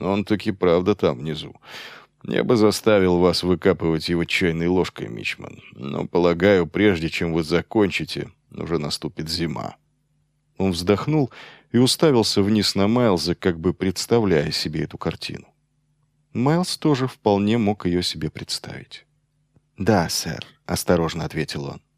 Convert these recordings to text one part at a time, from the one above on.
Он таки правда там внизу. Я бы заставил вас выкапывать его чайной ложкой, Мичман. Но, полагаю, прежде чем вы закончите, уже наступит зима». Он вздохнул и уставился вниз на Майлза, как бы представляя себе эту картину. Майлз тоже вполне мог ее себе представить. «Да, сэр», — осторожно ответил он.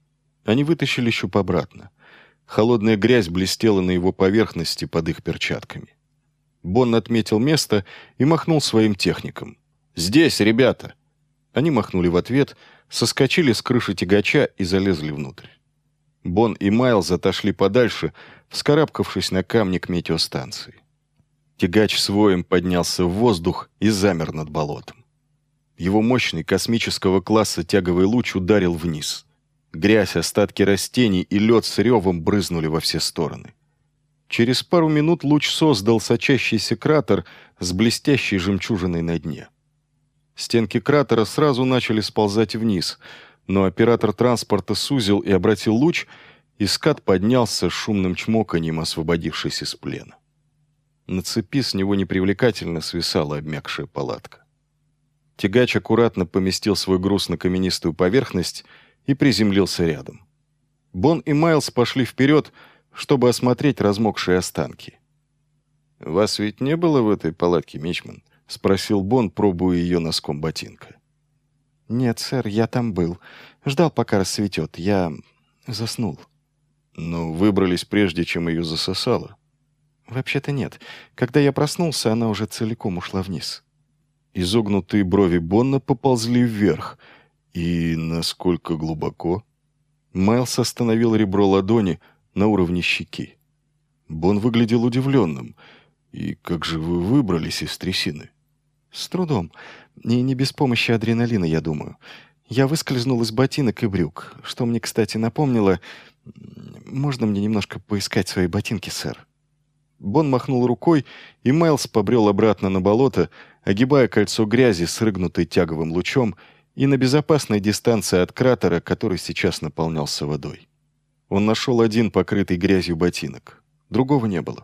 Они вытащили щуп обратно. Холодная грязь блестела на его поверхности под их перчатками. Бон отметил место и махнул своим техникам. «Здесь, ребята!» Они махнули в ответ, соскочили с крыши тягача и залезли внутрь. Бон и Майлз отошли подальше, вскарабкавшись на камни к метеостанции. Тягач с воем поднялся в воздух и замер над болотом. Его мощный космического класса тяговый луч ударил вниз. Грязь, остатки растений и лед с ревом брызнули во все стороны. Через пару минут луч создал сочащийся кратер с блестящей жемчужиной на дне. Стенки кратера сразу начали сползать вниз, но оператор транспорта сузил и обратил луч, и скат поднялся с шумным чмоканьем, освободившись из плена. На цепи с него непривлекательно свисала обмякшая палатка. Тягач аккуратно поместил свой груз на каменистую поверхность и приземлился рядом. Бон и Майлз пошли вперед, чтобы осмотреть размокшие останки. «Вас ведь не было в этой палатке, Мичман?» — спросил Бон, пробуя ее носком ботинка. «Нет, сэр, я там был. Ждал, пока рассветет. Я заснул». «Но выбрались, прежде чем ее засосало?» «Вообще-то нет. Когда я проснулся, она уже целиком ушла вниз». Изогнутые брови Бонна поползли вверх. «И насколько глубоко?» Майлз остановил ребро ладони на уровне щеки. Бон выглядел удивленным. «И как же вы выбрались из трясины?» «С трудом. И не без помощи адреналина, я думаю. Я выскользнул из ботинок и брюк, что мне, кстати, напомнило... Можно мне немножко поискать свои ботинки, сэр?» Бон махнул рукой, и Майлз побрел обратно на болото, огибая кольцо грязи, срыгнутой тяговым лучом, и на безопасной дистанции от кратера, который сейчас наполнялся водой. Он нашел один покрытый грязью ботинок. Другого не было.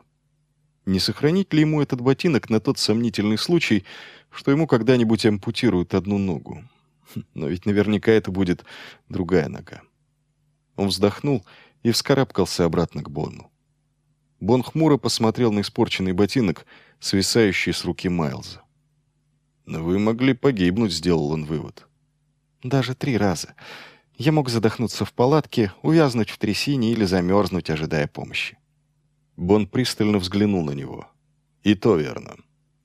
Не сохранить ли ему этот ботинок на тот сомнительный случай, что ему когда-нибудь ампутируют одну ногу? Но ведь наверняка это будет другая нога. Он вздохнул и вскарабкался обратно к Бонну. Бон хмуро посмотрел на испорченный ботинок, свисающий с руки Майлза. «Но вы могли погибнуть», — сделал он вывод. «Даже 3 раза. Я мог задохнуться в палатке, увязнуть в трясине или замерзнуть, ожидая помощи». Бон пристально взглянул на него. «И то верно».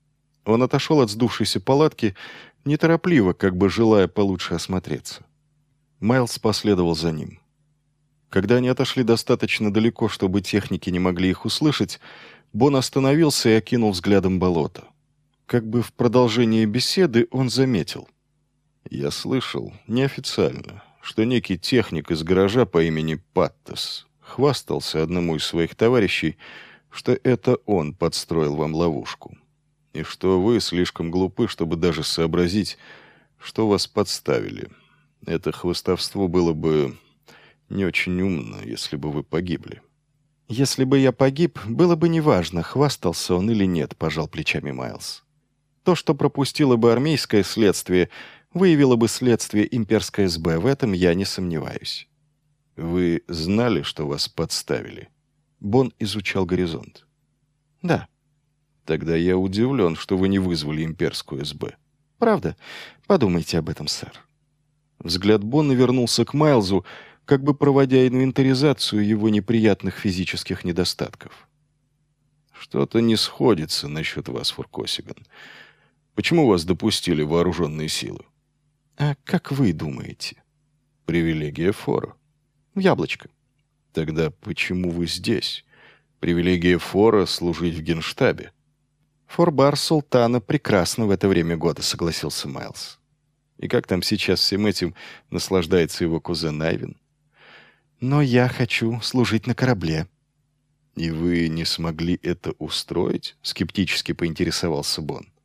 Он отошел от сдувшейся палатки, неторопливо, как бы желая получше осмотреться. Майлз последовал за ним. Когда они отошли достаточно далеко, чтобы техники не могли их услышать, Бон остановился и окинул взглядом болото. Как бы в продолжении беседы он заметил. «Я слышал, неофициально, что некий техник из гаража по имени Паттес хвастался одному из своих товарищей, что это он подстроил вам ловушку, и что вы слишком глупы, чтобы даже сообразить, что вас подставили. Это хвастовство было бы не очень умно, если бы вы погибли». «Если бы я погиб, было бы неважно, хвастался он или нет», — пожал плечами Майлз. «То, что пропустило бы армейское следствие, выявило бы следствие имперской СБ, в этом я не сомневаюсь». «Вы знали, что вас подставили?» Бон изучал горизонт. «Да». «Тогда я удивлен, что вы не вызвали имперскую СБ». «Правда? Подумайте об этом, сэр». Взгляд Бонна вернулся к Майлзу, как бы проводя инвентаризацию его неприятных физических недостатков. «Что-то не сходится насчет вас, Фуркосиган. Почему вас допустили вооруженные силы?» «А как вы думаете?» «Привилегия Фора». «Яблочко». «Тогда почему вы здесь? Привилегия Фора — служить в генштабе». «Форбар Султана прекрасно в это время года», — согласился Майлз. «И как там сейчас всем этим наслаждается его кузен Айвен?» «Но я хочу служить на корабле». «И вы не смогли это устроить?» — скептически поинтересовался Бон.